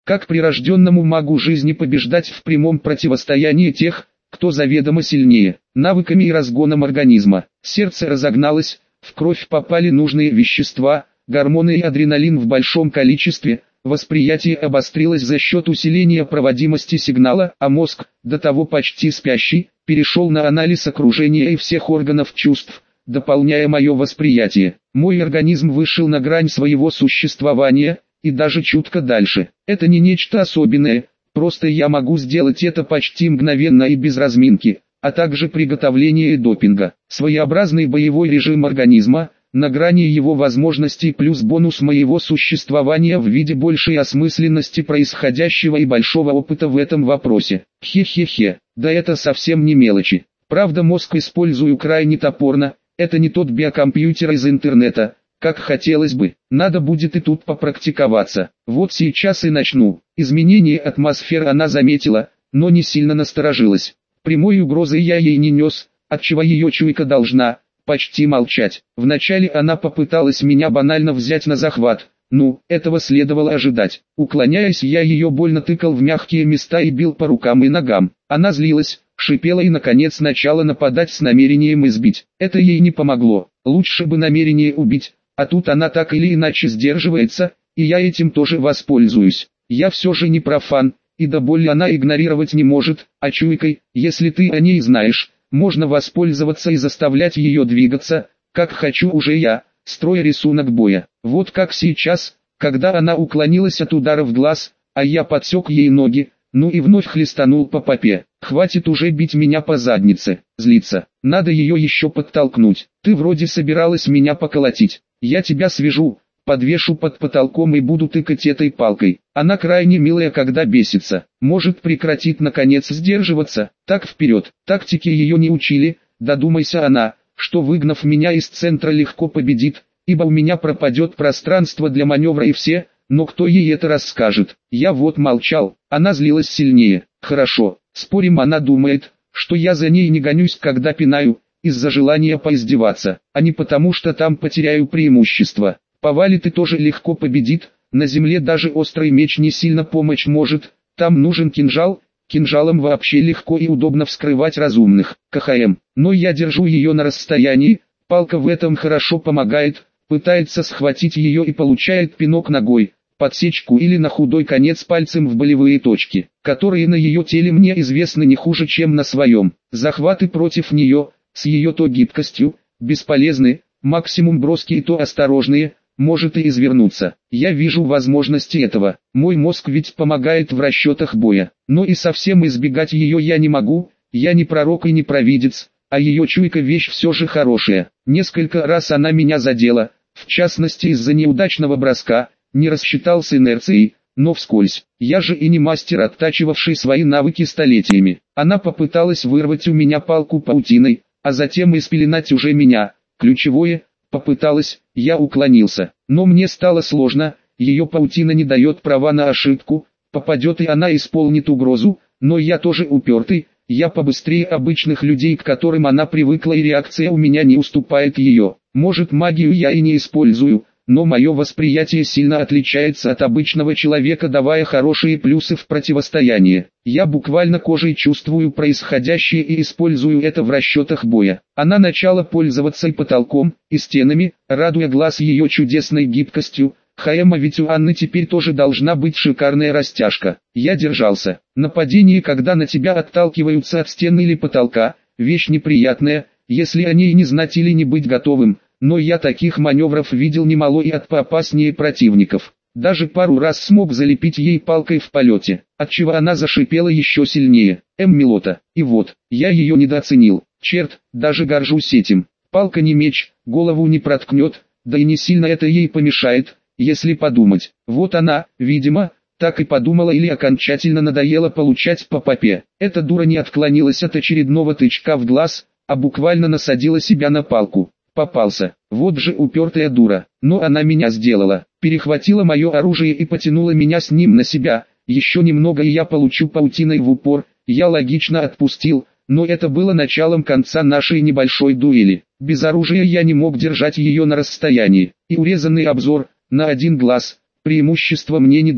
Как прирожденному магу жизни побеждать в прямом противостоянии тех, кто заведомо сильнее, навыками и разгоном организма. Сердце разогналось, в кровь попали нужные вещества, гормоны и адреналин в большом количестве, восприятие обострилось за счет усиления проводимости сигнала, а мозг, до того почти спящий, перешел на анализ окружения и всех органов чувств, дополняя мое восприятие. Мой организм вышел на грань своего существования, и даже чутко дальше. Это не нечто особенное, просто я могу сделать это почти мгновенно и без разминки, а также приготовления и допинга. Своеобразный боевой режим организма, на грани его возможностей плюс бонус моего существования в виде большей осмысленности происходящего и большого опыта в этом вопросе. Хе-хе-хе, да это совсем не мелочи. Правда, мозг использую крайне топорно, это не тот биокомпьютер из интернета, как хотелось бы. Надо будет и тут попрактиковаться. Вот сейчас и начну. Изменение атмосферы она заметила, но не сильно насторожилась. Прямой угрозы я ей не нес, отчего ее чуйка должна почти молчать. Вначале она попыталась меня банально взять на захват. Ну, этого следовало ожидать. Уклоняясь, я ее больно тыкал в мягкие места и бил по рукам и ногам. Она злилась, шипела и наконец начала нападать с намерением избить. Это ей не помогло. Лучше бы намерение убить, а тут она так или иначе сдерживается, и я этим тоже воспользуюсь. Я все же не профан, и до боли она игнорировать не может, а чуйкой, если ты о ней знаешь, можно воспользоваться и заставлять ее двигаться, как хочу уже я, строя рисунок боя. Вот как сейчас, когда она уклонилась от удара в глаз, а я подсек ей ноги, ну и вновь хлестанул по попе. Хватит уже бить меня по заднице, злиться. Надо ее еще подтолкнуть. Ты вроде собиралась меня поколотить. Я тебя свяжу, подвешу под потолком и буду тыкать этой палкой. Она крайне милая, когда бесится. Может прекратит наконец сдерживаться. Так вперед. Тактики ее не учили. Додумайся она, что выгнав меня из центра легко победит, ибо у меня пропадет пространство для маневра и все, но кто ей это расскажет? Я вот молчал, она злилась сильнее. Хорошо, спорим, она думает, что я за ней не гонюсь, когда пинаю, из-за желания поиздеваться, а не потому что там потеряю преимущество. Повалит и тоже легко победит, на земле даже острый меч не сильно помочь может, там нужен кинжал, кинжалом вообще легко и удобно вскрывать разумных. КХМ, но я держу ее на расстоянии, палка в этом хорошо помогает, пытается схватить ее и получает пинок ногой, подсечку или на худой конец пальцем в болевые точки, которые на ее теле мне известны не хуже, чем на своем. Захваты против нее, с ее то гибкостью, бесполезны, максимум броски и то осторожные, может и извернуться. Я вижу возможности этого, мой мозг ведь помогает в расчетах боя, но и совсем избегать ее я не могу, я не пророк и не провидец, а ее чуйка вещь все же хорошая. Несколько раз она меня задела, в частности из-за неудачного броска, не рассчитал с инерцией, но вскользь. Я же и не мастер, оттачивавший свои навыки столетиями. Она попыталась вырвать у меня палку паутиной, а затем и спеленать уже меня. Ключевое, попыталась, я уклонился. Но мне стало сложно, ее паутина не дает права на ошибку, попадет и она исполнит угрозу, но я тоже упертый, я побыстрее обычных людей, к которым она привыкла, и реакция у меня не уступает ее. Может, магию я и не использую, но мое восприятие сильно отличается от обычного человека, давая хорошие плюсы в противостоянии. Я буквально кожей чувствую происходящее и использую это в расчетах боя. Она начала пользоваться и потолком, и стенами, радуя глаз ее чудесной гибкостью. Хаэма, ведь у Анны теперь тоже должна быть шикарная растяжка. Я держался. Нападение, когда на тебя отталкиваются от стены или потолка, вещь неприятная, если о ней не знать или не быть готовым. Но я таких маневров видел немало и от поопаснее противников. Даже пару раз смог залепить ей палкой в полете, отчего она зашипела еще сильнее. Милота. И вот, я ее недооценил. Черт, даже горжусь этим. Палка не меч, голову не проткнет, да и не сильно это ей помешает, если подумать. Вот она, видимо, так и подумала или окончательно надоело получать по попе. Эта дура не отклонилась от очередного тычка в глаз, а буквально насадила себя на палку. Попался, вот же упертая дура, но она меня сделала, перехватила мое оружие и потянула меня с ним на себя, еще немного и я получу паутиной в упор, я логично отпустил, но это было началом конца нашей небольшой дуэли. Без оружия я не мог держать ее на расстоянии, и урезанный обзор, на один глаз, преимущества мне не дал.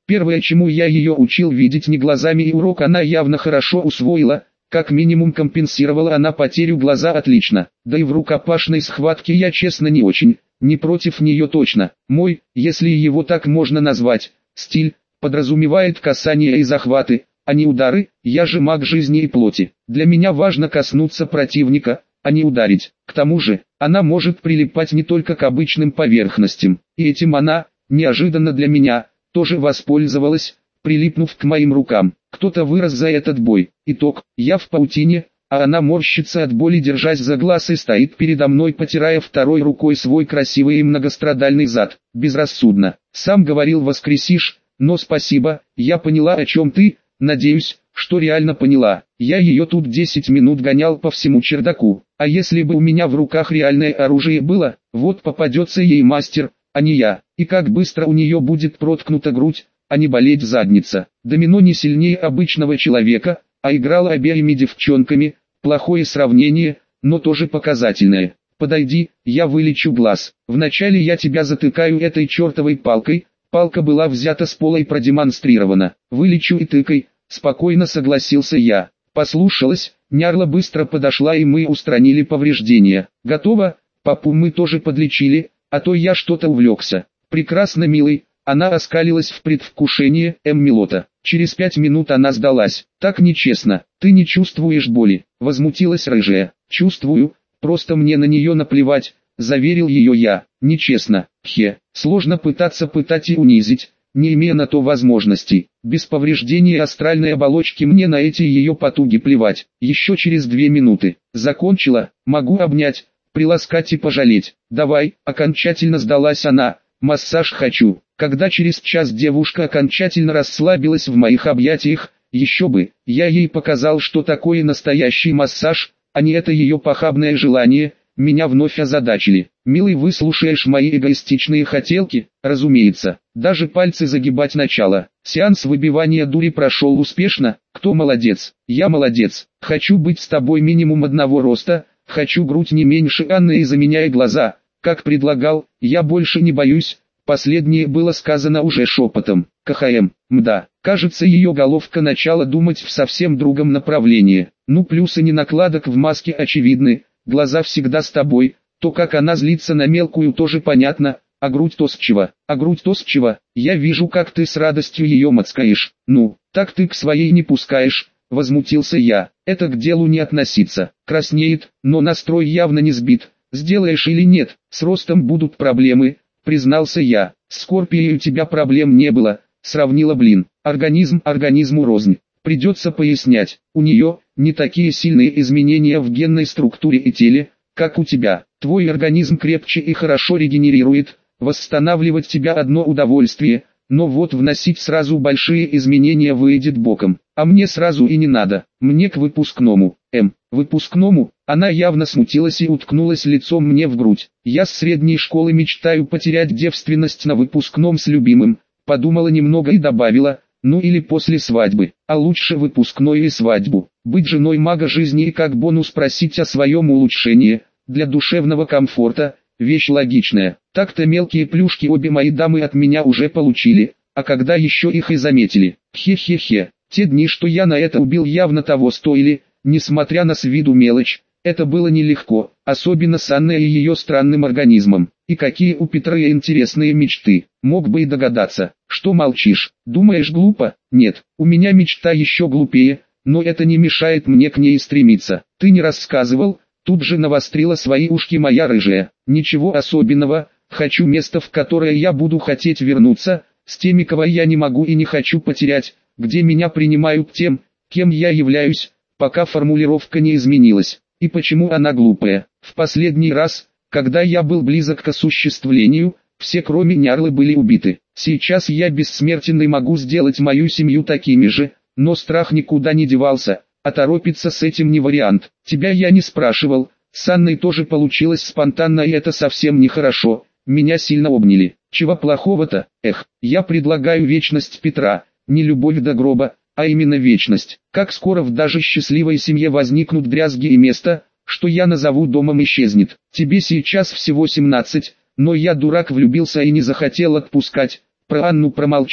Первое, чему я ее учил видеть не глазами, и урок она явно хорошо усвоила, как минимум компенсировала она потерю глаза отлично. Да и в рукопашной схватке я честно не очень, не против нее точно. Мой, если его так можно назвать, стиль, подразумевает касания и захваты, а не удары. Я же маг жизни и плоти. Для меня важно коснуться противника, а не ударить. К тому же, она может прилипать не только к обычным поверхностям. И этим она, неожиданно для меня, тоже воспользовалась, прилипнув к моим рукам. Кто-то вырос за этот бой. Итог: я в паутине, а она морщится от боли, держась за глаз, и стоит передо мной, потирая второй рукой свой красивый и многострадальный зад. Безрассудно. Сам говорил, воскресишь, но спасибо, я поняла, о чем ты, надеюсь, что реально поняла. Я ее тут 10 минут гонял по всему чердаку, а если бы у меня в руках реальное оружие было, вот попадется ей мастер, а не я, и как быстро у нее будет проткнута грудь, а не болеть задница. Домино не сильнее обычного человека, а играла обеими девчонками. Плохое сравнение, но тоже показательное. Подойди, я вылечу глаз. Вначале я тебя затыкаю этой чертовой палкой. Палка была взята с пола и продемонстрирована. Вылечу и тыкай, спокойно согласился я. Послушалась, Нярла быстро подошла, и мы устранили повреждения. Готово, папу мы тоже подлечили, а то я что-то увлекся. Прекрасно, милый. Она оскалилась в предвкушении, Милота. Через 5 минут она сдалась. Так нечестно. Ты не чувствуешь боли? Возмутилась рыжая. Чувствую, просто мне на нее наплевать, заверил ее я. Нечестно. Сложно пытаться пытать и унизить, не имея на то возможностей. Без повреждения астральной оболочки мне на эти ее потуги плевать. Еще через 2 минуты. Закончила, могу обнять, приласкать и пожалеть. Давай, окончательно сдалась она. Массаж хочу. Когда через час девушка окончательно расслабилась в моих объятиях, еще бы, я ей показал, что такое настоящий массаж, а не это ее похабное желание. Меня вновь озадачили. Милый, выслушаешь мои эгоистичные хотелки? Разумеется. Даже пальцы загибать начало. Сеанс выбивания дури прошел успешно. Кто молодец? Я молодец. Хочу быть с тобой минимум одного роста. Хочу грудь не меньше Анны и заменяй глаза. Как предлагал, я больше не боюсь. Последнее было сказано уже шепотом. КХМ, мда. Кажется, ее головка начала думать в совсем другом направлении. Ну, плюсы не накладок в маске очевидны. Глаза всегда с тобой. То, как она злится на мелкую, тоже понятно. А грудь то с чего? Я вижу, как ты с радостью ее мацкаешь. Ну, так ты к своей не пускаешь. Возмутился я. Это к делу не относится. Краснеет, но настрой явно не сбит. Сделаешь или нет, с ростом будут проблемы, признался я. С Скорпией у тебя проблем не было, сравнила, организм организму рознь. Придется пояснять, у нее не такие сильные изменения в генной структуре и теле, как у тебя. Твой организм крепче и хорошо регенерирует, восстанавливать тебя одно удовольствие, но вот вносить сразу большие изменения выйдет боком. А мне сразу и не надо, мне к выпускному. Выпускному? Она явно смутилась и уткнулась лицом мне в грудь. Я с средней школы мечтаю потерять девственность на выпускном с любимым. Подумала немного и добавила, ну или после свадьбы, а лучше выпускной и свадьбу. Быть женой мага жизни и как бонус просить о своем улучшении, для душевного комфорта, вещь логичная. Так-то мелкие плюшки обе мои дамы от меня уже получили, а когда еще их и заметили. Хе-хе-хе, те дни, что я на это убил, явно того стоили, несмотря на с виду мелочь. Это было нелегко, особенно с Анной и ее странным организмом. И какие у Петра интересные мечты. Мог бы и догадаться. Что молчишь? Думаешь, глупо? Нет, у меня мечта еще глупее, но это не мешает мне к ней стремиться. Ты не рассказывал? Тут же навострила свои ушки моя рыжая. Ничего особенного, хочу место, в которое я буду хотеть вернуться, с теми, кого я не могу и не хочу потерять, где меня принимают тем, кем я являюсь, пока формулировка не изменилась. И почему она глупая? В последний раз, когда я был близок к осуществлению, все кроме Нярлы были убиты. Сейчас я бессмертен и могу сделать мою семью такими же, но страх никуда не девался, а торопиться с этим не вариант. Тебя я не спрашивал, с Анной тоже получилось спонтанно, и это совсем нехорошо. Меня сильно обняли. Чего плохого-то? Я предлагаю вечность Петра, не любовь до гроба, а именно вечность. Как скоро в даже счастливой семье возникнут дрязги и место, что я назову домом, исчезнет. Тебе сейчас всего 17, но я дурак влюбился и не захотел отпускать. Про Анну промолчу,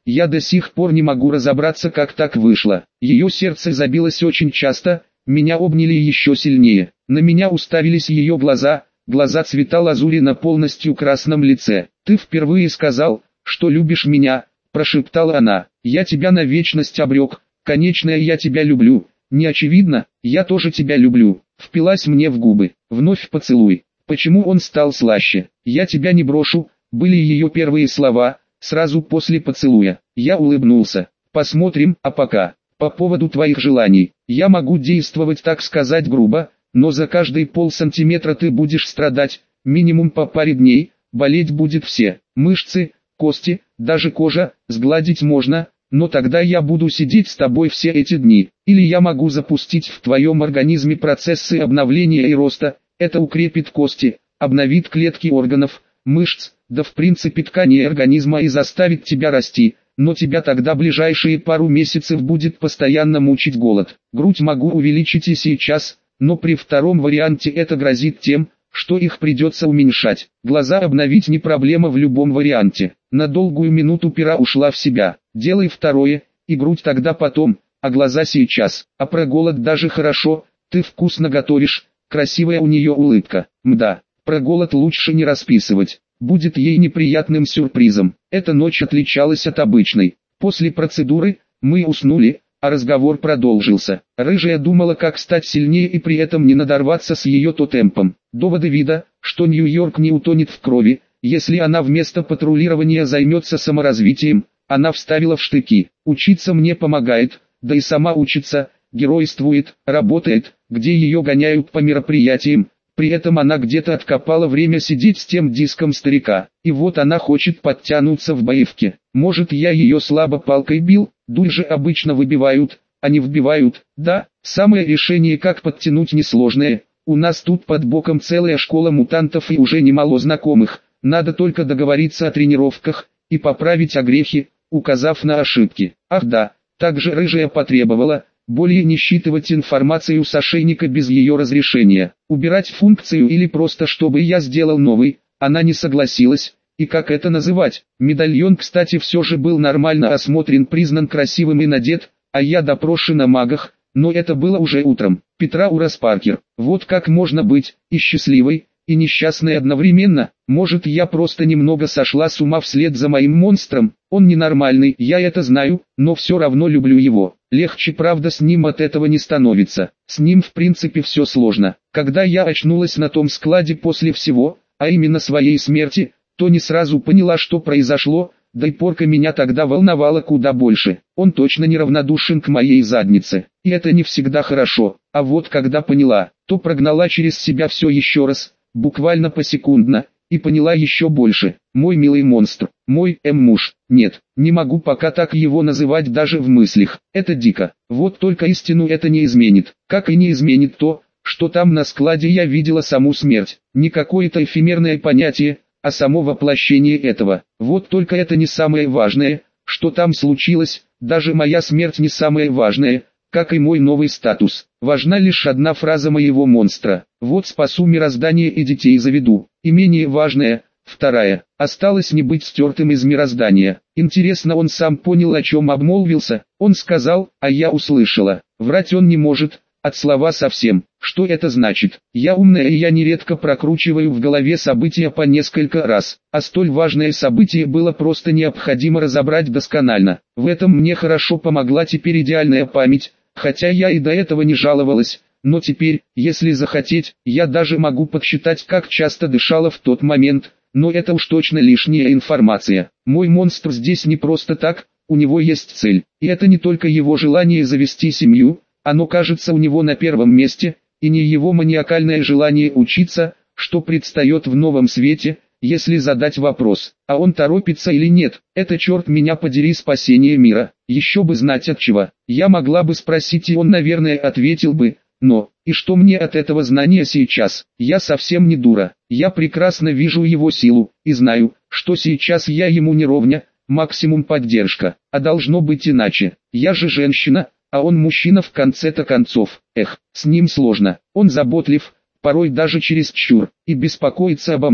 Я до сих пор не могу разобраться, как так вышло. Ее сердце забилось очень часто, меня обняли еще сильнее. На меня уставились ее глаза цвета лазури на полностью красном лице. «Ты впервые сказал, что любишь меня», – прошептала она. «Я тебя на вечность обрек, конечное я тебя люблю, не очевидно, я тоже тебя люблю». Впилась мне в губы, вновь поцелуй. Почему он стал слаще? «Я тебя не брошу», были ее первые слова, сразу после поцелуя. Я улыбнулся. «Посмотрим, а пока, по поводу твоих желаний, я могу действовать, так сказать, грубо, но за каждые полсантиметра ты будешь страдать, минимум по паре дней, болеть будет все, мышцы, кости, даже кожа, сгладить можно, но тогда я буду сидеть с тобой все эти дни, или я могу запустить в твоем организме процессы обновления и роста, это укрепит кости, обновит клетки органов, мышц, да в принципе ткани организма и заставит тебя расти, но тебя тогда ближайшие пару месяцев будет постоянно мучить голод. Грудь могу увеличить и сейчас, но при втором варианте это грозит тем, что их придется уменьшать. Глаза обновить не проблема в любом варианте. На долгую минуту пера ушла в себя. Делай второе, и грудь тогда потом, а глаза сейчас. А про голод даже хорошо, ты вкусно готовишь, красивая у нее улыбка. Мда, про голод лучше не расписывать. Будет ей неприятным сюрпризом. Эта ночь отличалась от обычной. После процедуры мы уснули, а разговор продолжился. Рыжая думала, как стать сильнее и при этом не надорваться с ее темпом. Доводы вида, что Нью-Йорк не утонет в крови, если она вместо патрулирования займется саморазвитием, она вставила в штыки. Учиться мне помогает, да и сама учится, геройствует, работает, где ее гоняют по мероприятиям. При этом она где-то откопала время сидеть с тем диском старика, и вот она хочет подтянуться в боевке. Может, я ее слабо палкой бил, дуль же обычно выбивают, а не вбивают. Да, самое решение, как подтянуть, несложное. У нас тут под боком целая школа мутантов и уже немало знакомых. Надо только договориться о тренировках и поправить огрехи, указав на ошибки. Ах да, также рыжая потребовала более не считывать информацию с ошейника без ее разрешения, убирать функцию или просто чтобы я сделал новый, она не согласилась, и как это называть? Медальон, кстати, все же был нормально осмотрен, признан красивым и надет, а я допрошен о магах, но это было уже утром. Петра Урас Паркер, вот как можно быть и счастливой, и несчастной одновременно. Может, я просто немного сошла с ума вслед за моим монстром, он ненормальный, я это знаю, но все равно люблю его. Легче, правда, с ним от этого не становится. С ним в принципе все сложно. Когда я очнулась на том складе после всего, а именно своей смерти, то не сразу поняла, что произошло, да и порка меня тогда волновала куда больше. Он точно неравнодушен к моей заднице, и это не всегда хорошо. А вот когда поняла, то прогнала через себя все еще раз, буквально посекундно, и поняла еще больше. Мой милый монстр, мой муж, нет, не могу пока так его называть даже в мыслях, это дико. Вот только истину это не изменит, как и не изменит то, что там на складе я видела саму смерть. Не какое-то эфемерное понятие, а само воплощение этого. Вот только это не самое важное, что там случилось, даже моя смерть не самое важное, как и мой новый статус. Важна лишь одна фраза моего монстра: вот спасу мироздание и детей заведу. И менее важная, вторая: осталось не быть стертым из мироздания. Интересно, он сам понял, о чем обмолвился? Он сказал, а я услышала. Врать он не может, от слова совсем. Что это значит? Я умная, и я нередко прокручиваю в голове события по несколько раз, а столь важное событие было просто необходимо разобрать досконально. В этом мне хорошо помогла теперь идеальная память, хотя я и до этого не жаловалась, но теперь, если захотеть, я даже могу подсчитать, как часто дышала в тот момент, но это уж точно лишняя информация. Мой монстр здесь не просто так, у него есть цель, и это не только его желание завести семью, оно кажется у него на первом месте, и не его маниакальное желание учиться, что предстает в новом свете, если задать вопрос, а он торопится или нет. Это, черт меня подери, спасение мира. Еще бы знать от чего. Я могла бы спросить, и он, наверное, ответил бы, но, и что мне от этого знания сейчас? Я совсем не дура. Я прекрасно вижу его силу, и знаю, что сейчас я ему не ровня, максимум поддержка, а должно быть иначе. Я же женщина, а он мужчина в конце-то концов. Эх, с ним сложно. Он заботлив, порой даже чересчур, и беспокоится обо мне.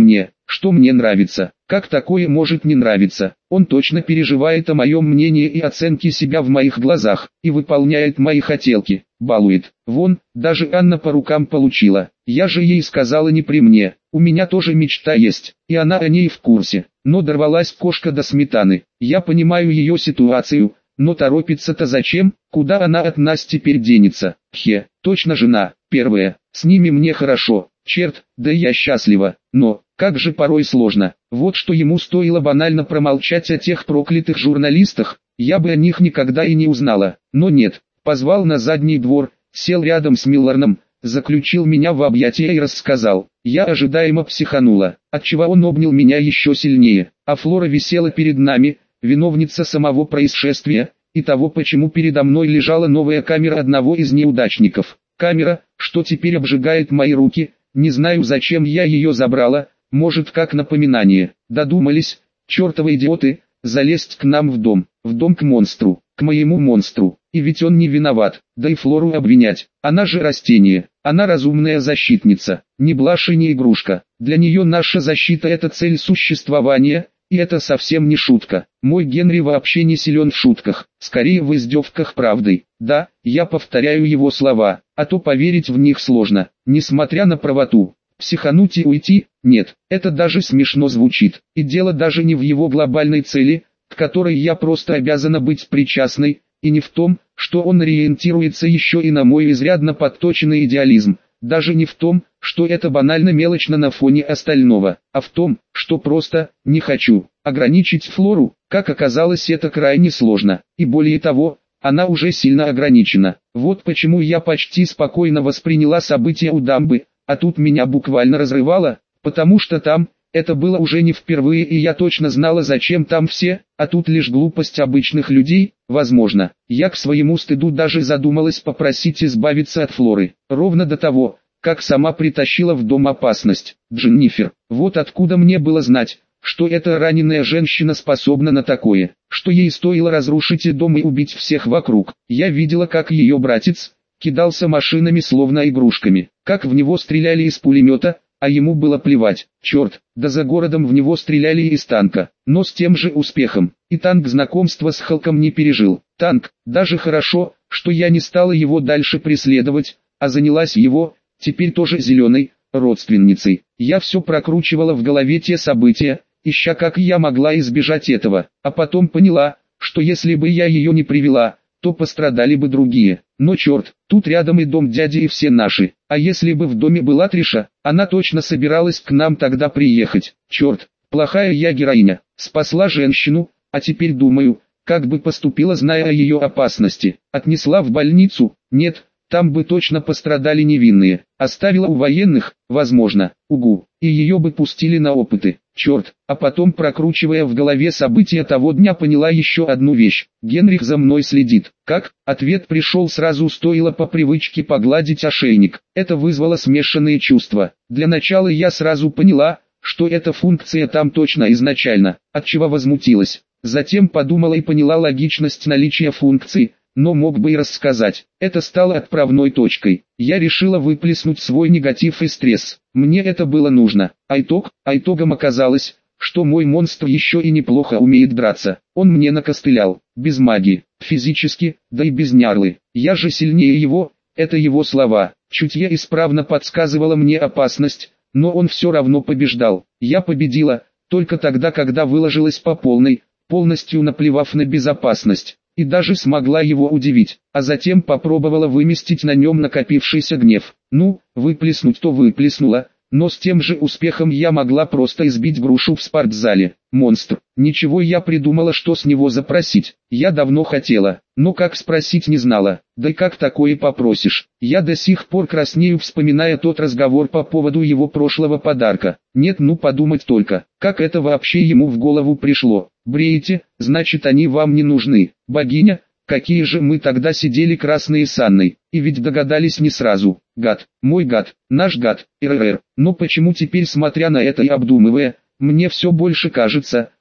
что мне нравится. Как такое может не нравиться? Он точно переживает о моем мнении и оценке себя в моих глазах, и выполняет мои хотелки, балует. Вон, даже Анна по рукам получила. Я же ей сказала не при мне, у меня тоже мечта есть, и она о ней в курсе. Но дорвалась кошка до сметаны. Я понимаю ее ситуацию, но торопиться-то зачем? Куда она от нас теперь денется? Точно жена, первая, с ними мне хорошо, черт, да я счастлива, но, как же порой сложно. Вот что ему стоило банально промолчать о тех проклятых журналистах, я бы о них никогда и не узнала. Но нет, позвал на задний двор, сел рядом с Миллерном, заключил меня в объятия и рассказал. Я ожидаемо психанула, отчего он обнял меня еще сильнее, а Флора висела перед нами, виновница самого происшествия, и того, почему передо мной лежала новая камера одного из неудачников. Камера, что теперь обжигает мои руки, не знаю зачем я ее забрала, может как напоминание. Додумались, чертовы идиоты, залезть к нам в дом к монстру, к моему монстру. И ведь он не виноват, да и Флору обвинять. Она же растение, она разумная защитница, не блажь и не игрушка. Для нее наша защита — это цель существования, и это совсем не шутка. Мой Генри вообще не силен в шутках, скорее в издевках правдой. Да, я повторяю его слова, а то поверить в них сложно, несмотря на правоту. Психануть и уйти? Нет, это даже смешно звучит. И дело даже не в его глобальной цели, к которой я просто обязана быть причастной, и не в том, что он ориентируется еще и на мой изрядно подточенный идеализм, даже не в том, что это банально мелочно на фоне остального, а в том, что просто не хочу ограничить Флору. Как оказалось, это крайне сложно, и более того, она уже сильно ограничена. Вот почему я почти спокойно восприняла события у дамбы, а тут меня буквально разрывало, потому что там, это было уже не впервые, и я точно знала, зачем там все, а тут лишь глупость обычных людей. Возможно, я к своему стыду даже задумалась попросить избавиться от Флоры, ровно до того, как сама притащила в дом опасность. Дженнифер, вот откуда мне было знать, что эта раненая женщина способна на такое, что ей стоило разрушить и дом и убить всех вокруг. Я видела, как ее братец кидался машинами словно игрушками, как в него стреляли из пулемета, а ему было плевать. Черт, да за городом в него стреляли из танка, но с тем же успехом. И танк знакомства с Халком не пережил. Танк, даже хорошо, что я не стала его дальше преследовать, а занялась его, теперь тоже зеленой, родственницей. Я все прокручивала в голове те события, ища как я могла избежать этого, а потом поняла, что если бы я ее не привела, то пострадали бы другие. Но черт, тут рядом и дом дяди и все наши. А если бы в доме была Триша, она точно собиралась к нам тогда приехать. Черт, плохая я героиня. Спасла женщину, а теперь думаю, как бы поступила, зная о ее опасности. Отнесла в больницу? Нет, там бы точно пострадали невинные. Оставила у военных? Возможно. Угу. И ее бы пустили на опыты. Черт, а потом, прокручивая в голове события того дня, поняла еще одну вещь. Генрих за мной следит. Как? Ответ пришел сразу, стоило по привычке погладить ошейник. Это вызвало смешанные чувства. Для начала я сразу поняла, что эта функция там точно изначально, отчего возмутилась. Затем подумала и поняла логичность наличия функции, но мог бы и рассказать. Это стало отправной точкой. Я решила выплеснуть свой негатив и стресс. Мне это было нужно. Итогом оказалось, что мой монстр еще и неплохо умеет драться. Он мне накостылял, без магии, физически, да и без нярлы. Я же сильнее его, это его слова. Чутье исправно подсказывало мне опасность, но он все равно побеждал. Я победила, только тогда, когда выложилась по полной, полностью наплевав на безопасность. И даже смогла его удивить, а затем попробовала выместить на нем накопившийся гнев. Ну, выплеснуть то выплеснула, но с тем же успехом я могла просто избить грушу в спортзале. Монстр. Ничего, я придумала, что с него запросить. Я давно хотела, но как спросить не знала. Да и как такое попросишь? Я до сих пор краснею, вспоминая тот разговор по поводу его прошлого подарка. Нет, ну подумать только, как это вообще ему в голову пришло. Бреете, значит они вам не нужны. Богиня, какие же мы тогда сидели красные с Анной, и ведь догадались не сразу. Гад, мой гад, наш гад, РР. Но почему теперь, смотря на это и обдумывая, мне все больше кажется,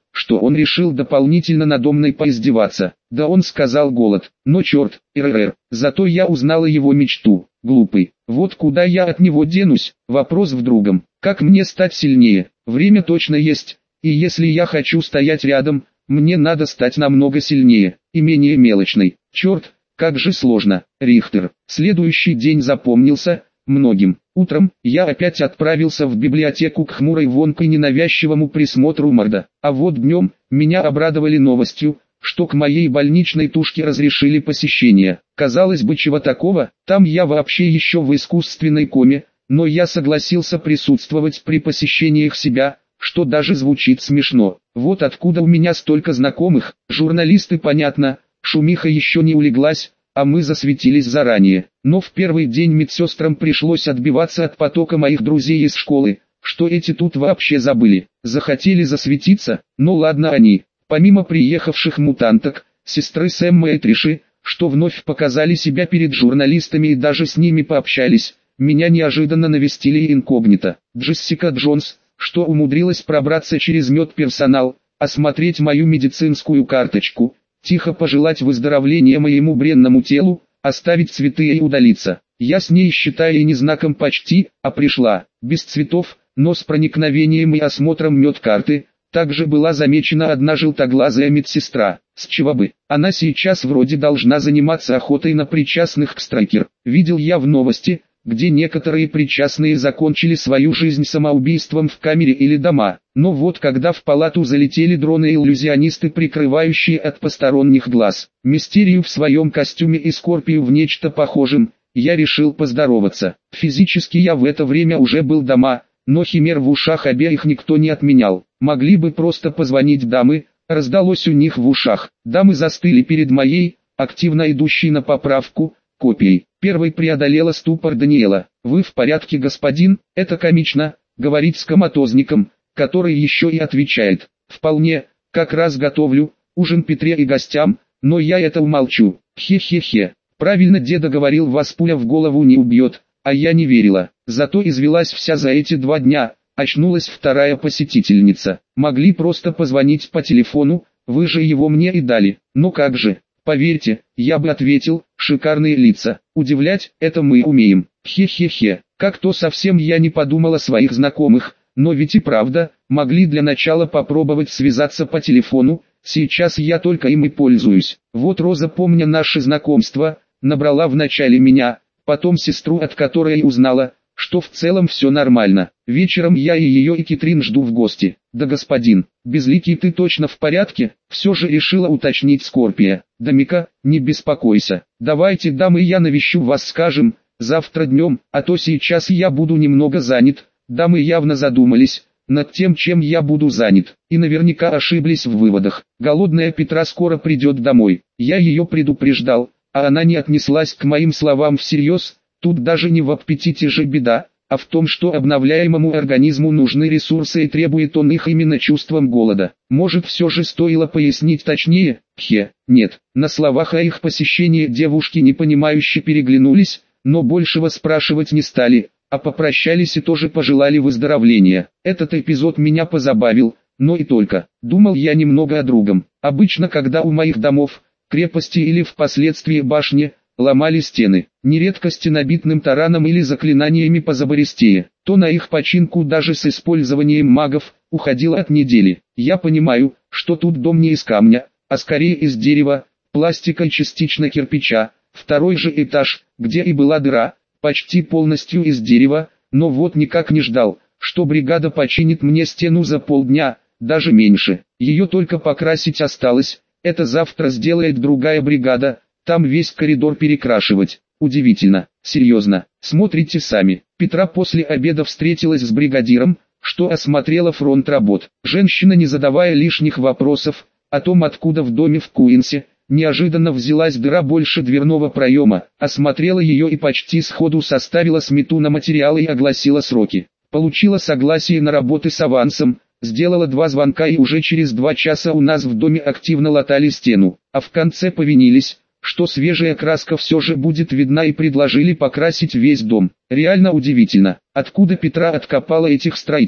что он решил дополнительно надо мной поиздеваться. Да он сказал голод, но черт, зато я узнала его мечту, глупый. Вот куда я от него денусь, вопрос в другом. Как мне стать сильнее? Время точно есть, и если я хочу стоять рядом, мне надо стать намного сильнее, и менее мелочной. Черт, как же сложно. Рихтер. Следующий день запомнился многим. Утром я опять отправился в библиотеку к хмурой вонкой ненавязчивому присмотру Марда. А вот днем меня обрадовали новостью, что к моей больничной тушке разрешили посещение. Казалось бы, чего такого, там я вообще еще в искусственной коме, но я согласился присутствовать при посещениях себя, что даже звучит смешно. Вот откуда у меня столько знакомых, журналисты понятно, шумиха еще не улеглась, а мы засветились заранее. Но в первый день медсестрам пришлось отбиваться от потока моих друзей из школы, что эти тут вообще забыли. Захотели засветиться, но ладно они. Помимо приехавших мутанток, сестры Сэмма и Триши, что вновь показали себя перед журналистами и даже с ними пообщались, меня неожиданно навестили инкогнито. Джессика Джонс, что умудрилась пробраться через медперсонал, осмотреть мою медицинскую карточку, тихо пожелать выздоровления моему бренному телу, оставить цветы и удалиться. Я с ней, считая и не знаком почти, а пришла, без цветов, но с проникновением и осмотром медкарты. Также была замечена одна желтоглазая медсестра. С чего бы? Она сейчас вроде должна заниматься охотой на причастных к Страйкер. Видел я в новости, где некоторые причастные закончили свою жизнь самоубийством в камере или дома. Но вот когда в палату залетели дроны-иллюзионисты, прикрывающие от посторонних глаз Мистерию в своем костюме и Скорпию в нечто похожем, я решил поздороваться. Физически я в это время уже был дома, но химер в ушах обеих никто не отменял. Могли бы просто позвонить дамы, раздалось у них в ушах. Дамы застыли перед моей, активно идущей на поправку, копией. Первой преодолела ступор Даниэла. «Вы в порядке, господин?» Это комично, говорить с коматозником, который еще и отвечает. «Вполне, как раз готовлю, ужин Петре и гостям, но я это умолчу. Хе-хе-хе. Правильно деда говорил, вас пуля в голову не убьет, а я не верила. Зато извелась вся за эти 2 дня». Очнулась вторая посетительница. «Могли просто позвонить по телефону, вы же его мне и дали». «Ну как же, поверьте, я бы ответил, шикарные лица. Удивлять, это мы умеем. Хе-хе-хе. Как-то совсем я не подумал о своих знакомых, но ведь и правда, могли для начала попробовать связаться по телефону, сейчас я только им и пользуюсь. Вот Роза, помня наше знакомство, набрала вначале меня, потом сестру, от которой узнала, что в целом все нормально. Вечером я и ее и Китрин жду в гости. Да господин, безликий, ты точно в порядке? Все же решила уточнить Скорпия. Да Мика, не беспокойся. Давайте, дамы, я навещу вас, скажем, завтра днем, а то сейчас я буду немного занят. Дамы явно задумались над тем, чем я буду занят, и наверняка ошиблись в выводах. Голодная Петра скоро придет домой. Я ее предупреждал, а она не отнеслась к моим словам всерьез. Тут даже не в аппетите же беда, а в том, что обновляемому организму нужны ресурсы и требует он их именно чувством голода. Может, все же стоило пояснить точнее? Нет. На словах о их посещении девушки непонимающе переглянулись, но большего спрашивать не стали, а попрощались и тоже пожелали выздоровления. Этот эпизод меня позабавил, но и только. Думал я немного о другом. Обычно, когда у моих домов, крепости или впоследствии башни, ломали стены, нередко стенобитным тараном или заклинаниями позабористее, то на их починку даже с использованием магов уходило от недели. Я понимаю, что тут дом не из камня, а скорее из дерева, пластика и частично кирпича. Второй же этаж, где и была дыра, почти полностью из дерева, но вот никак не ждал, что бригада починит мне стену за полдня, даже меньше. Ее только покрасить осталось, это завтра сделает другая бригада. Там весь коридор перекрашивать. Удивительно, серьезно, смотрите сами. Петра после обеда встретилась с бригадиром, что осмотрела фронт работ. Женщина, не задавая лишних вопросов о том, откуда в доме в Куинсе, неожиданно взялась дыра больше дверного проема, осмотрела ее и почти сходу составила смету на материалы и огласила сроки. Получила согласие на работы с авансом, сделала 2 звонка и уже через 2 часа у нас в доме активно латали стену, а в конце повинились, что свежая краска все же будет видна, и предложили покрасить весь дом. Реально удивительно, откуда Петра откопала этих строителей.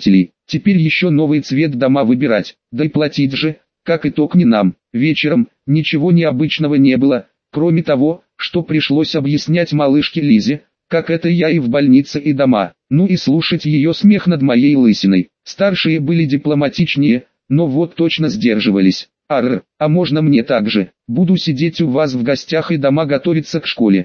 Теперь еще новый цвет дома выбирать, да и платить же, как итог не нам. Вечером, ничего необычного не было, кроме того, что пришлось объяснять малышке Лизе, как это я и в больнице и дома, ну и слушать ее смех над моей лысиной. Старшие были дипломатичнее, но вот точно сдерживались. А можно мне так же? Буду сидеть у вас в гостях и дома готовиться к школе.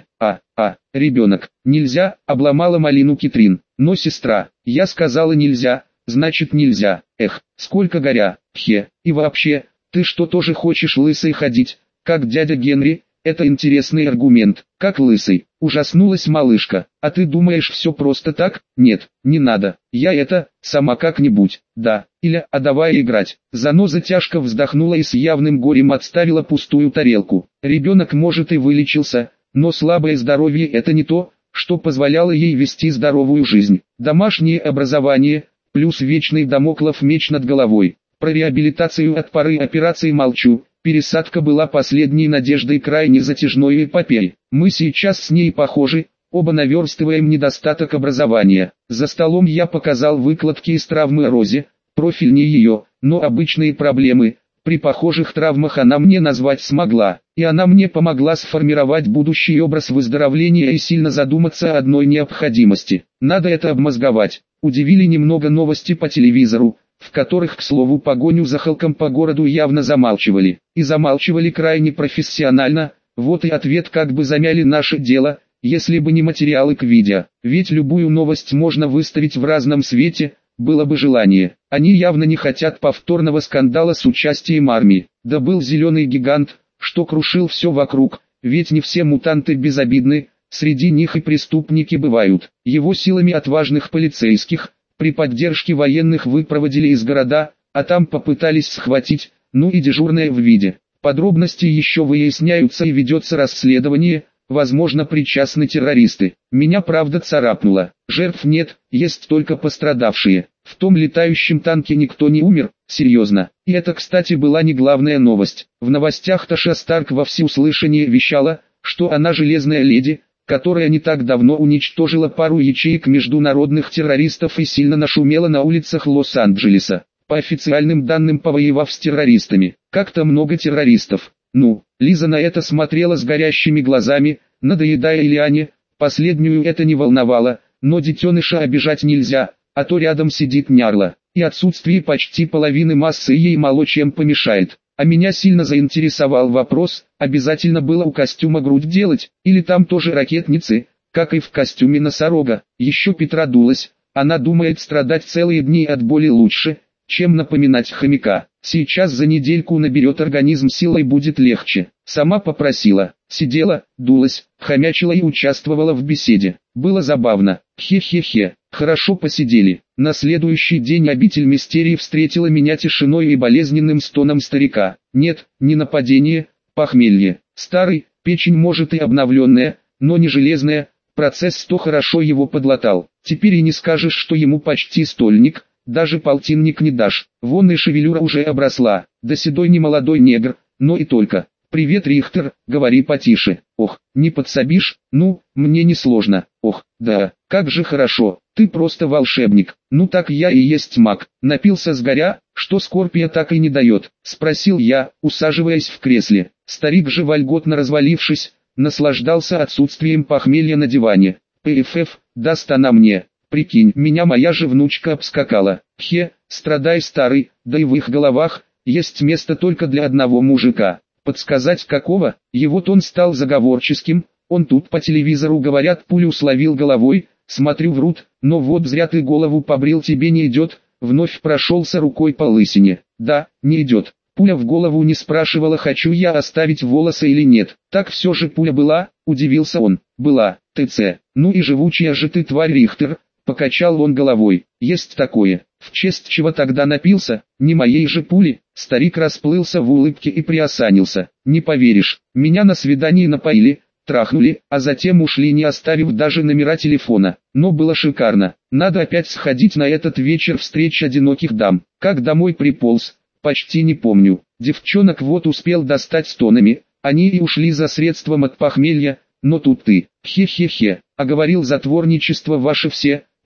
Ребенок, нельзя, обломала малину Китрин. Но сестра, я сказала нельзя, значит нельзя. Эх, сколько горя, и вообще, ты что тоже хочешь лысой ходить, как дядя Генри? Это интересный аргумент. Как лысый? Ужаснулась малышка. А ты думаешь все просто так? Нет, не надо. Я это, сама как-нибудь. Да, Иля, а давай играть. Заноза тяжко вздохнула и с явным горем отставила пустую тарелку. Ребенок может и вылечился, но слабое здоровье это не то, что позволяло ей вести здоровую жизнь. Домашнее образование, плюс вечный дамоклов меч над головой. Про реабилитацию от поры операции молчу. Пересадка была последней надеждой крайне затяжной эпопеи. Мы сейчас с ней похожи, оба наверстываем недостаток образования. За столом я показал выкладки из травмы Розе, профиль не ее, но обычные проблемы. При похожих травмах она мне назвать смогла, и она мне помогла сформировать будущий образ выздоровления и сильно задуматься о одной необходимости. Надо это обмозговать. Удивили немного новости по телевизору, в которых, к слову, погоню за Халком по городу явно замалчивали. И замалчивали крайне профессионально, вот и ответ, как бы замяли наше дело, если бы не материалы к видео. Ведь любую новость можно выставить в разном свете, было бы желание. Они явно не хотят повторного скандала с участием армии. Да был зеленый гигант, что крушил все вокруг, ведь не все мутанты безобидны, среди них и преступники бывают. Его силами отважных полицейских, при поддержке военных выпроводили из города, а там попытались схватить, ну и дежурные в виде. Подробности еще выясняются и ведется расследование, возможно причастны террористы. Меня правда царапнуло. Жертв нет, есть только пострадавшие. В том летающем танке никто не умер, серьезно. И это, кстати, была не главная новость. В новостях Таша Старк во всеуслышание вещала, что она железная леди, которая не так давно уничтожила пару ячеек международных террористов и сильно нашумела на улицах Лос-Анджелеса. По официальным данным, повоевав с террористами. Как-то много террористов. Лиза на это смотрела с горящими глазами, надоедая Ильяне. Последнюю это не волновало, но детеныша обижать нельзя, а то рядом сидит Нярла, и отсутствие почти половины массы ей мало чем помешает. А меня сильно заинтересовал вопрос, обязательно было у костюма грудь делать, или там тоже ракетницы, как и в костюме носорога. Еще Петра дулась, она думает страдать целые дни от боли лучше, чем напоминать хомяка. Сейчас за недельку наберет организм силой, будет легче. Сама попросила, сидела, дулась, хомячила и участвовала в беседе. Было забавно. Хе-хе-хе. Хорошо посидели. На следующий день обитель мистерии встретила меня тишиной и болезненным стоном старика. Нет, не нападение, похмелье. Старый, печень может и обновленная, но не железная. Процесс 100 хорошо его подлатал. Теперь и не скажешь, что ему почти стольник. Даже полтинник не дашь, вон и шевелюра уже обросла, да седой немолодой негр, но и только. «Привет, Рихтер, говори потише». «Ох, не подсобишь? Мне не сложно». «Ох, да, как же хорошо, ты просто волшебник». «Так я и есть маг». «Напился с горя, что Скорпия так и не дает?» — спросил я, усаживаясь в кресле. Старик же, вольготно развалившись, наслаждался отсутствием похмелья на диване. «ПФФ, даст она мне». Прикинь, меня моя же внучка обскакала. Страдай старый, да и в их головах есть место только для одного мужика. Подсказать какого? Его тон стал заговорческим. Он тут по телевизору говорят, пулю словил головой. Смотрю, врут, но вот зря ты голову побрил, тебе не идет. Вновь прошелся рукой по лысине. Да, не идет. Пуля в голову не спрашивала, хочу я оставить волосы или нет. Так все же пуля была, удивился он. Была, ТЦ. Ну и живучая же ты тварь, Рихтер. Покачал он головой. Есть такое. В честь чего тогда напился? Не моей же пули. Старик расплылся в улыбке и приосанился. Не поверишь, меня на свидании напоили, трахнули, а затем ушли, не оставив даже номера телефона. Но было шикарно. Надо опять сходить на этот вечер встреч одиноких дам. Как домой приполз, почти не помню. Девчонок вот успел достать стонами. Они и ушли за средством от похмелья. Но тут ты. Хе-хе-хе. А говорил, затворничество ваше все.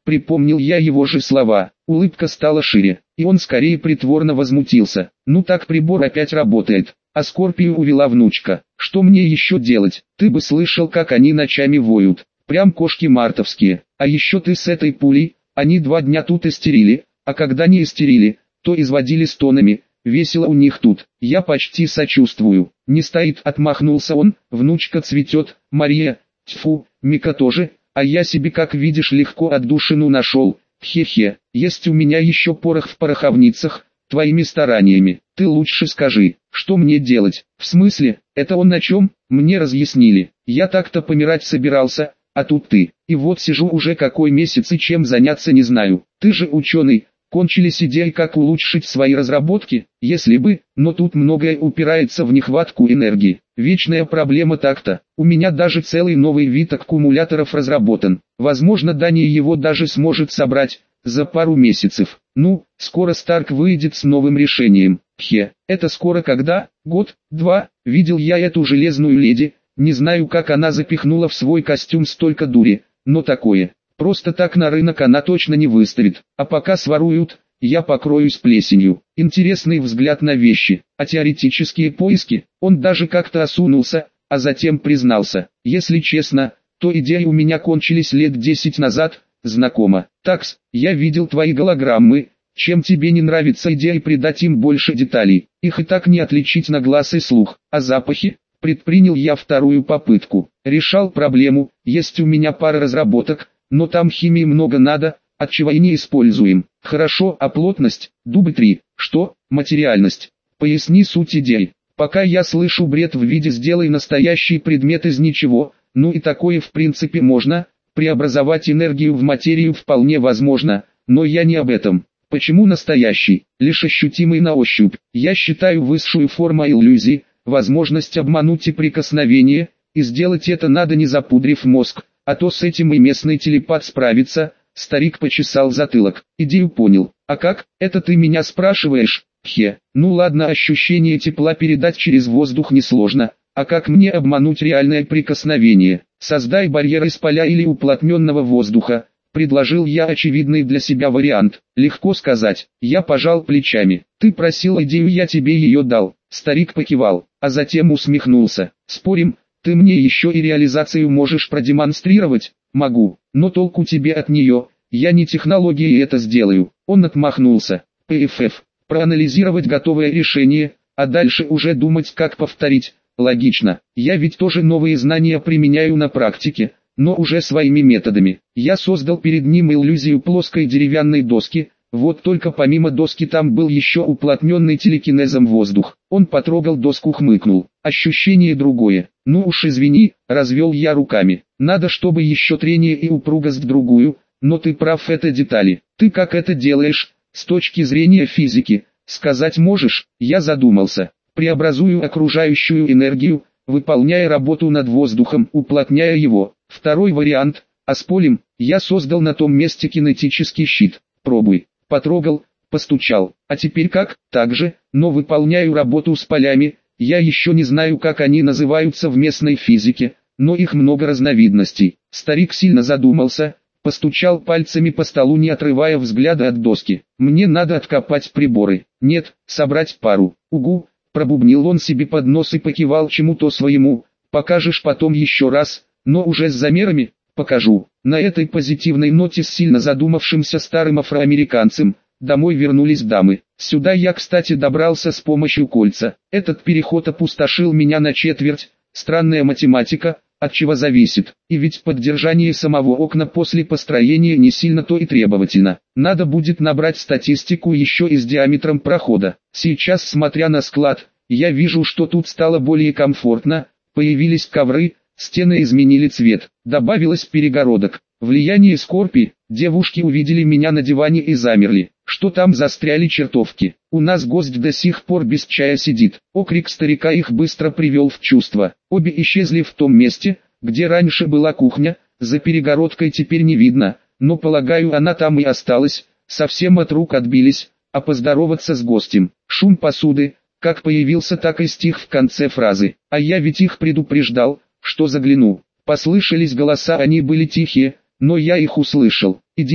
Припомнил я его же слова. Улыбка стала шире, и он скорее притворно возмутился. Ну так прибор опять работает. А Скорпию увела внучка. Что мне еще делать? Ты бы слышал, как они ночами воют. Прям кошки мартовские. А еще ты с этой пулей. Они 2 дня тут истерили, а когда не истерили, то изводили стонами. Весело у них тут. Я почти сочувствую. Не стоит, отмахнулся он. Внучка цветет. Мария, тьфу, Мика тоже. А я себе, как видишь, легко отдушину нашел. Хе-хе, есть у меня еще порох в пороховницах. Твоими стараниями. Ты лучше скажи, что мне делать? В смысле, это он о чем? Мне разъяснили. Я так-то помирать собирался, а тут ты. И вот сижу уже какой месяц и чем заняться не знаю. Ты же ученый. Кончились идеи, как улучшить свои разработки, если бы, но тут многое упирается в нехватку энергии. Вечная проблема так-то. У меня даже целый новый вид аккумуляторов разработан. Возможно, Дания его даже сможет собрать за пару месяцев. Ну, скоро Старк выйдет с новым решением. Это скоро когда? Год, 2? Видел я эту железную леди. Не знаю, как она запихнула в свой костюм столько дури, но такое. Просто так на рынок она точно не выставит, а пока своруют, я покроюсь плесенью. Интересный взгляд на вещи, а теоретические поиски, он даже как-то осунулся, а затем признался. Если честно, то идеи у меня кончились лет 10 назад, знакомо. Такс, я видел твои голограммы, чем тебе не нравится идея придать им больше деталей, их и так не отличить на глаз и слух, а запахи? Предпринял я вторую попытку, решал проблему, есть у меня пара разработок, но там химии много надо, отчего и не используем. Хорошо, а плотность? Дубы 3. Что? Материальность. Поясни суть идей. Пока я слышу бред в виде «сделай настоящий предмет из ничего», ну и такое в принципе можно, преобразовать энергию в материю вполне возможно, но я не об этом. Почему настоящий? Лишь ощутимый на ощупь. Я считаю высшую форму иллюзии, возможность обмануть и прикосновение, и сделать это надо не запудрив мозг. А то с этим и местный телепат справится. Старик почесал затылок. Идею понял. А как? Это ты меня спрашиваешь? Ну ладно, ощущение тепла передать через воздух несложно. А как мне обмануть реальное прикосновение? Создай барьер из поля или уплотненного воздуха. Предложил я очевидный для себя вариант. Легко сказать. Я пожал плечами. Ты просил идею, я тебе ее дал. Старик покивал, а затем усмехнулся. Спорим? Ты мне еще и реализацию можешь продемонстрировать? Могу, но толку тебе от нее, я не технологией это сделаю. Он отмахнулся. ПФФ, проанализировать готовое решение, а дальше уже думать, как повторить. Логично, я ведь тоже новые знания применяю на практике, но уже своими методами. Я создал перед ним иллюзию плоской деревянной доски. Вот только помимо доски там был еще уплотненный телекинезом воздух. Он потрогал доску, хмыкнул. Ощущение другое. Ну уж извини, развел я руками. Надо, чтобы еще трение и упругость другую, но ты прав, это детали. Ты как это делаешь, с точки зрения физики, сказать можешь? Я задумался. Преобразую окружающую энергию, выполняя работу над воздухом, уплотняя его. Второй вариант, а с полем, я создал на том месте кинетический щит. Пробуй. Потрогал, постучал. А теперь как? Так же, но выполняю работу с полями. Я еще не знаю, как они называются в местной физике, но их много разновидностей. Старик сильно задумался, постучал пальцами по столу, не отрывая взгляда от доски. Мне надо откопать приборы. Нет, собрать пару. Угу, пробубнил он себе под нос и покивал чему-то своему. Покажешь потом еще раз, но уже с замерами? Покажу. На этой позитивной ноте с сильно задумавшимся старым афроамериканцем домой вернулись дамы. Сюда я, кстати, добрался с помощью кольца. Этот переход опустошил меня на четверть. Странная математика, от чего зависит. И ведь поддержание самого окна после построения не сильно-то и требовательно. Надо будет набрать статистику еще и с диаметром прохода. Сейчас, смотря на склад, я вижу, что тут стало более комфортно. Появились ковры. Стены изменили цвет, добавилось перегородок. Влияние Скорпи, девушки увидели меня на диване и замерли. Что там застряли чертовки? У нас гость до сих пор без чая сидит. Окрик старика их быстро привел в чувство. Обе исчезли в том месте, где раньше была кухня, за перегородкой теперь не видно, но полагаю, она там и осталась. Совсем от рук отбились, а поздороваться с гостем. Шум посуды, как появился, так и стих в конце фразы. А я ведь их предупреждал, что загляну. Послышались голоса, они были тихие, но я их услышал. Иди ты.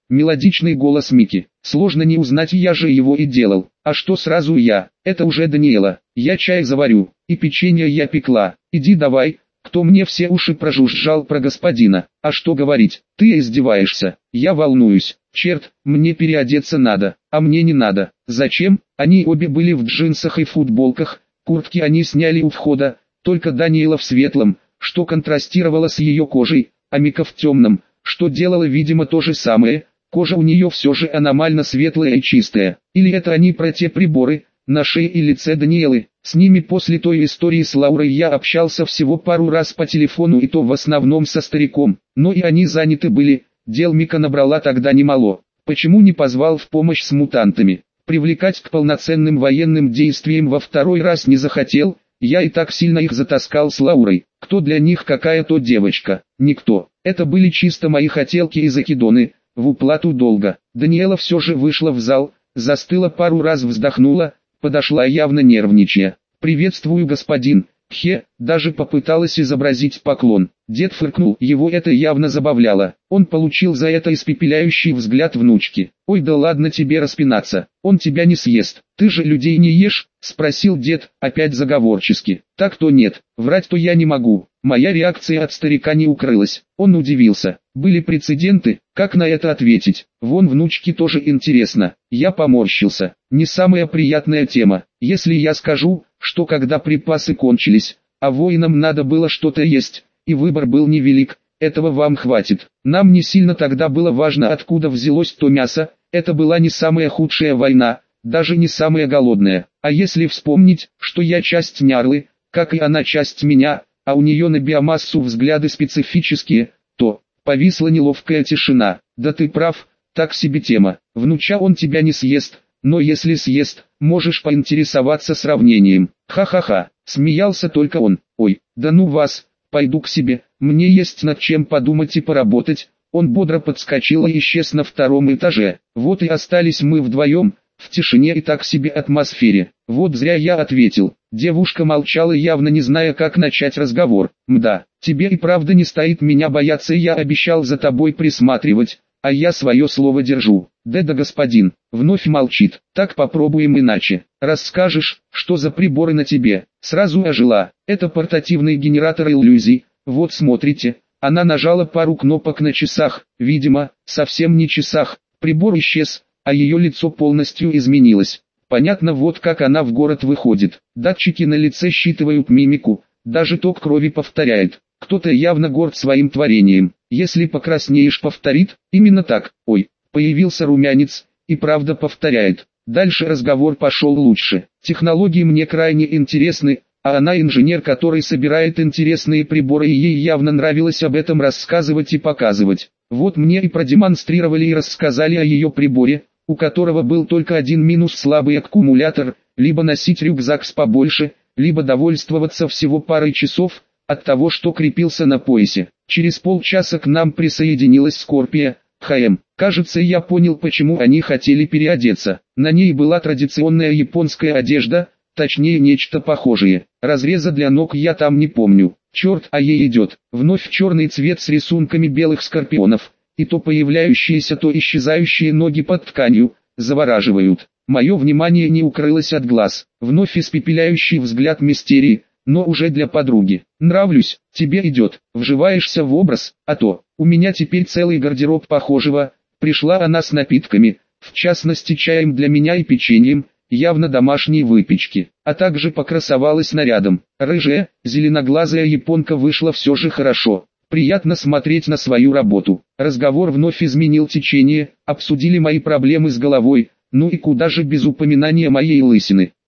Мелодичный голос Мики. Сложно не узнать, я же его и делал. А что сразу я? Это уже Даниэла. Я чай заварю, и печенье я пекла. Иди давай. Кто мне все уши прожужжал про господина? А что говорить? Ты издеваешься. Я волнуюсь. Черт, мне переодеться надо, а мне не надо. Зачем? Они обе были в джинсах и футболках. Куртки они сняли у входа, только Даниэла в светлом, что контрастировало с ее кожей, а Мика в темном, что делало видимо то же самое. Кожа у нее все же аномально светлая и чистая. Или это они про те приборы на шее и лице Даниэлы? С ними после той истории с Лаурой я общался всего пару раз по телефону, и то в основном со стариком. Но и они заняты были, дел Мика набрала тогда немало. Почему не позвал в помощь с мутантами? Привлекать к полноценным военным действиям во второй раз не захотел. Я и так сильно их затаскал с Лаурой. Кто для них какая-то девочка? Никто. Это были чисто мои хотелки и закидоны. В уплату долга. Даниэла все же вышла в зал, застыла, пару раз вздохнула, подошла явно нервничая. «Приветствую, господин». Даже попыталась изобразить поклон. Дед фыркнул, его это явно забавляло. Он получил за это испепеляющий взгляд внучки. «Ой, да ладно тебе распинаться, он тебя не съест. Ты же людей не ешь?» — спросил дед, опять заговорчески. «Так-то нет, врать-то я не могу». Моя реакция от старика не укрылась. Он удивился. Были прецеденты, как на это ответить? Вон внучке тоже интересно. Я поморщился. Не самая приятная тема. Если я скажу, что когда припасы кончились, а воинам надо было что-то есть, и выбор был невелик, этого вам хватит. Нам не сильно тогда было важно, откуда взялось то мясо. Это была не самая худшая война, даже не самая голодная. А если вспомнить, что я часть Нярлы, как и она часть меня, а у нее на биомассу взгляды специфические, то повисла неловкая тишина. «Да ты прав, так себе тема. Внуча, он тебя не съест, но если съест, можешь поинтересоваться сравнением». «Ха-ха-ха», смеялся только он. «Ой, да ну вас, пойду к себе, мне есть над чем подумать и поработать». Он бодро подскочил и исчез на втором этаже. Вот и остались мы вдвоем, в тишине и так себе атмосфере. Вот зря я ответил. Девушка молчала, явно не зная, как начать разговор. «Мда, тебе и правда не стоит меня бояться, я обещал за тобой присматривать, а я свое слово держу». «Да господин», вновь молчит. «Так попробуем иначе. Расскажешь, что за приборы на тебе?» Сразу ожила. «Это портативный генератор иллюзий. Вот смотрите». Она нажала пару кнопок на часах, видимо, совсем не часах. Прибор исчез, а ее лицо полностью изменилось. Понятно, вот как она в город выходит. Датчики на лице считывают мимику, даже ток крови повторяет. Кто-то явно горд своим творением. Если покраснеешь, повторит. Именно так. Ой, появился румянец, и правда повторяет. Дальше разговор пошел лучше. Технологии мне крайне интересны, а она инженер, который собирает интересные приборы, и ей явно нравилось об этом рассказывать и показывать. Вот мне и продемонстрировали и рассказали о ее приборе, у которого был только один минус: слабый аккумулятор. Либо носить рюкзак с побольше, либо довольствоваться всего парой часов от того, что крепился на поясе. Через полчаса к нам присоединилась Скорпия. Кажется, я понял, почему они хотели переодеться. На ней была традиционная японская одежда, точнее нечто похожее. Разреза для ног я там не помню. Черт, а ей идет. Вновь черный цвет с рисунками белых скорпионов. И то появляющиеся, то исчезающие ноги под тканью завораживают. Мое внимание не укрылось от глаз. Вновь испепеляющий взгляд мистерии, но уже для подруги. «Нравлюсь, тебе идет, вживаешься в образ, а то, у меня теперь целый гардероб похожего». Пришла она с напитками, в частности чаем для меня и печеньем, явно домашней выпечки, а также покрасовалась нарядом. Рыжая, зеленоглазая японка вышла все же хорошо. Приятно смотреть на свою работу. Разговор вновь изменил течение, обсудили мои проблемы с головой, ну и куда же без упоминания моей лысины.